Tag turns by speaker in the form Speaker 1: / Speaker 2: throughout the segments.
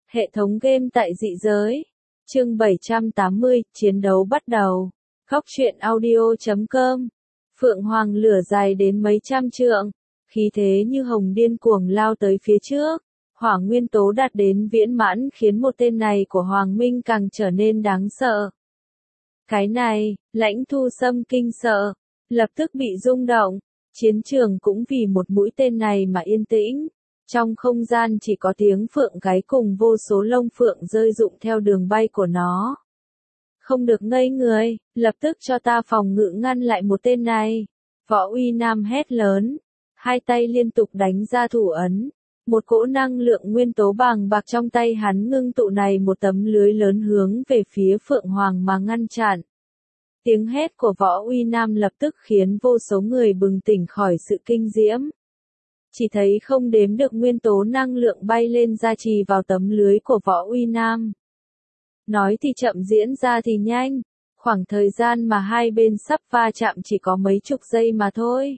Speaker 1: Hệ thống game tại dị giới. Chương 780, chiến đấu bắt đầu. Góc truyện audio.com. Phượng Hoàng lửa dài đến mấy trăm trượng, khí thế như hồng điên cuồng lao tới phía trước. Hỏa nguyên tố đạt đến viễn mãn khiến một tên này của Hoàng Minh càng trở nên đáng sợ. Cái này, Lãnh Thu Sâm kinh sợ, lập tức bị rung động. Chiến trường cũng vì một mũi tên này mà yên tĩnh. Trong không gian chỉ có tiếng phượng gáy cùng vô số lông phượng rơi rụng theo đường bay của nó. Không được ngây người, lập tức cho ta phòng ngự ngăn lại một tên này. Võ Uy Nam hét lớn, hai tay liên tục đánh ra thủ ấn. Một cỗ năng lượng nguyên tố bàng bạc trong tay hắn ngưng tụ này một tấm lưới lớn hướng về phía Phượng Hoàng mà ngăn chặn. Tiếng hét của Võ Uy Nam lập tức khiến vô số người bừng tỉnh khỏi sự kinh diễm. Chỉ thấy không đếm được nguyên tố năng lượng bay lên gia trì vào tấm lưới của Võ Uy Nam. Nói thì chậm diễn ra thì nhanh, khoảng thời gian mà hai bên sắp va chạm chỉ có mấy chục giây mà thôi.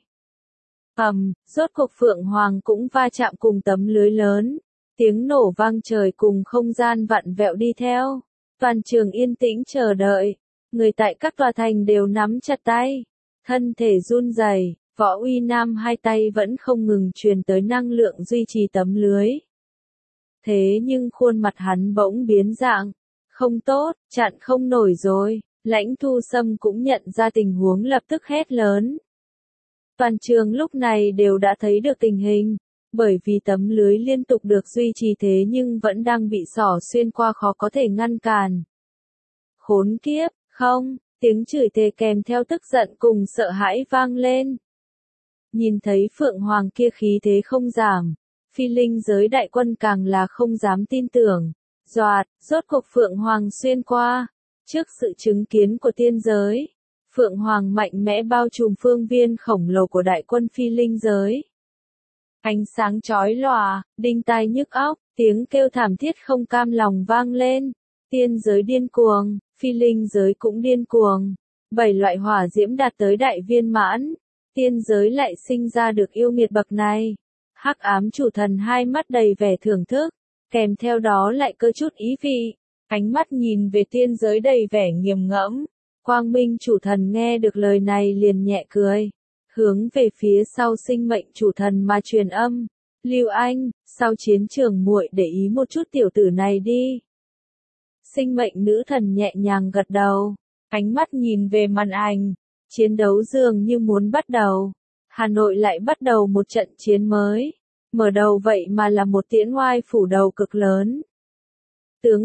Speaker 1: Rốt cuộc Phượng Hoàng cũng va chạm cùng tấm lưới lớn, tiếng nổ vang trời cùng không gian vặn vẹo đi theo. Toàn trường yên tĩnh chờ đợi, người tại các tòa thành đều nắm chặt tay, thân thể run rẩy. Võ Uy Nam hai tay vẫn không ngừng truyền tới năng lượng duy trì tấm lưới. Thế nhưng khuôn mặt hắn bỗng biến dạng. Không tốt, chặn không nổi rồi. Lãnh Thu Sâm cũng nhận ra tình huống lập tức hét lớn. Toàn trường lúc này đều đã thấy được tình hình. Bởi vì tấm lưới liên tục được duy trì thế nhưng vẫn đang bị xỏ xuyên qua khó có thể ngăn cản. Khốn kiếp, không, tiếng chửi thề kèm theo tức giận cùng sợ hãi vang lên. Nhìn thấy Phượng Hoàng kia khí thế không giảm, Phi Linh giới đại quân càng là không dám tin tưởng. Rốt cuộc Phượng Hoàng xuyên qua. Trước sự chứng kiến của tiên giới, Phượng Hoàng mạnh mẽ bao trùm phương viên khổng lồ của đại quân Phi Linh giới. Ánh sáng chói lòa, đinh tai nhức óc, tiếng kêu thảm thiết không cam lòng vang lên. Tiên giới điên cuồng, Phi Linh giới cũng điên cuồng. 7 loại hỏa diễm đạt tới đại viên mãn. Tiên giới lại sinh ra được yêu nghiệt bậc này. Hắc ám chủ thần hai mắt đầy vẻ thưởng thức, kèm theo đó lại cơ chút ý vị. Ánh mắt nhìn về tiên giới đầy vẻ nghiền ngẫm. Quang Minh chủ thần nghe được lời này liền nhẹ cười, hướng về phía sau sinh mệnh chủ thần mà truyền âm. Lưu Anh, sau chiến trường muội để ý một chút tiểu tử này đi. Sinh mệnh nữ thần nhẹ nhàng gật đầu, ánh mắt nhìn về màn ảnh. Chiến đấu dường như muốn bắt đầu. Hà Nội lại bắt đầu một trận chiến mới. Mở đầu vậy mà là một tiễn oai phủ đầu cực lớn. Tướng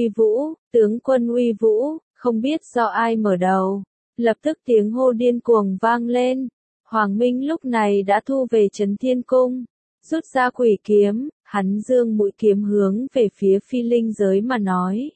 Speaker 1: quân uy vũ, không biết do ai mở đầu. Lập tức tiếng hô điên cuồng vang lên. Hoàng Minh lúc này đã thu về Trấn Thiên Cung. Rút ra quỷ kiếm, hắn dương mũi kiếm hướng về phía Phi Linh giới mà nói.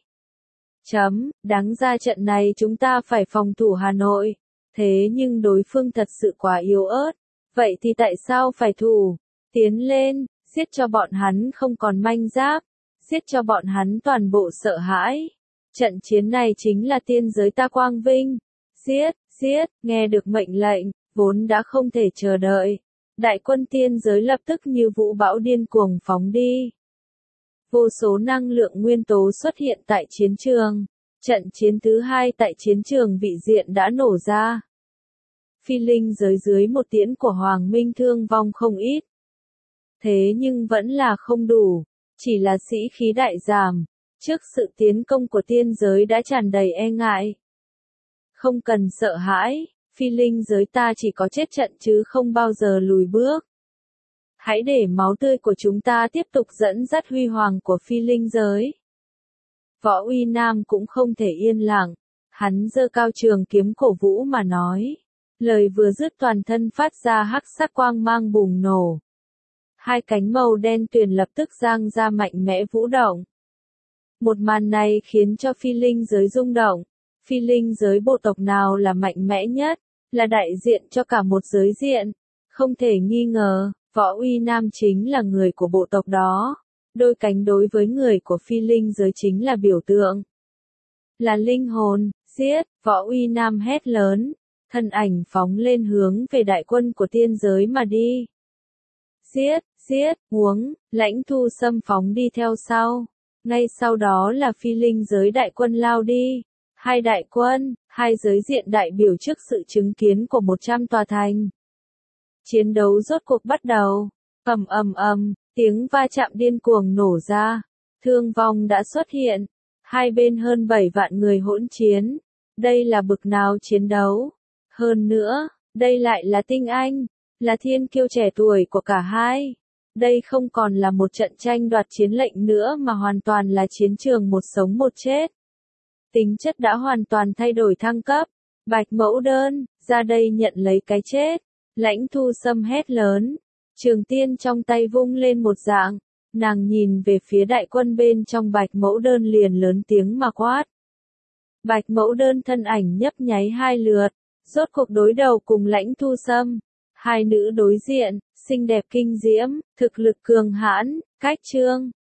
Speaker 1: Đáng ra trận này chúng ta phải phòng thủ Hà Nội. Thế nhưng đối phương thật sự quá yếu ớt. Vậy thì tại sao phải thủ? Tiến lên, giết cho bọn hắn không còn manh giáp. Giết cho bọn hắn toàn bộ sợ hãi. Trận chiến này chính là tiên giới ta quang vinh. Giết, nghe được mệnh lệnh, vốn đã không thể chờ đợi. Đại quân tiên giới lập tức như vũ bão điên cuồng phóng đi. Vô số năng lượng nguyên tố xuất hiện tại chiến trường. Trận chiến thứ hai tại chiến trường vị diện đã nổ ra. Phi Linh giới dưới một tiễn của Hoàng Minh thương vong không ít. Thế nhưng vẫn là không đủ, chỉ là sĩ khí đại giảm. Trước sự tiến công của tiên giới đã tràn đầy e ngại. Không cần sợ hãi, Phi Linh giới ta chỉ có chết trận chứ không bao giờ lùi bước. Hãy để máu tươi của chúng ta tiếp tục dẫn dắt huy hoàng của Phi Linh giới. Võ Uy Nam cũng không thể yên lặng, hắn giơ cao trường kiếm cổ vũ mà nói. Lời vừa dứt toàn thân phát ra hắc sắc quang mang bùng nổ. Hai cánh màu đen tuyền lập tức giang ra mạnh mẽ vũ động. Một màn này khiến cho Phi Linh giới rung động. Phi Linh giới bộ tộc nào là mạnh mẽ nhất, là đại diện cho cả một giới diện. Không thể nghi ngờ, Võ Uy Nam chính là người của bộ tộc đó. Đôi cánh đối với người của Phi Linh giới chính là biểu tượng. Là linh hồn, giết, Võ Uy Nam hét lớn. Thân ảnh phóng lên hướng về đại quân của tiên giới mà đi. Giết, Lãnh Thu Sâm phóng đi theo sau. Ngay sau đó là phi linh giới đại quân lao đi. Hai đại quân, hai giới diện đại biểu trước sự chứng kiến của 100 tòa thành. Chiến đấu rốt cuộc bắt đầu. Ầm ầm ầm, tiếng va chạm điên cuồng nổ ra. Thương vong đã xuất hiện. Hai bên hơn 7 vạn người hỗn chiến. Đây là bực nào chiến đấu? Hơn nữa, đây lại là tinh anh, là thiên kiêu trẻ tuổi của cả hai. Đây không còn là một trận tranh đoạt chiến lệnh nữa mà hoàn toàn là chiến trường một sống một chết. Tính chất đã hoàn toàn thay đổi thăng cấp. Bạch Mẫu Đơn, ra đây nhận lấy cái chết. Lãnh Thu Sâm hét lớn. Trường tiên trong tay vung lên một dạng. Nàng nhìn về phía đại quân bên trong Bạch Mẫu Đơn liền lớn tiếng mà quát. Bạch Mẫu Đơn thân ảnh nhấp nháy hai lượt. Rốt cuộc đối đầu cùng Lãnh Thu Sâm. Hai nữ đối diện, xinh đẹp kinh diễm, thực lực cường hãn, cách trương.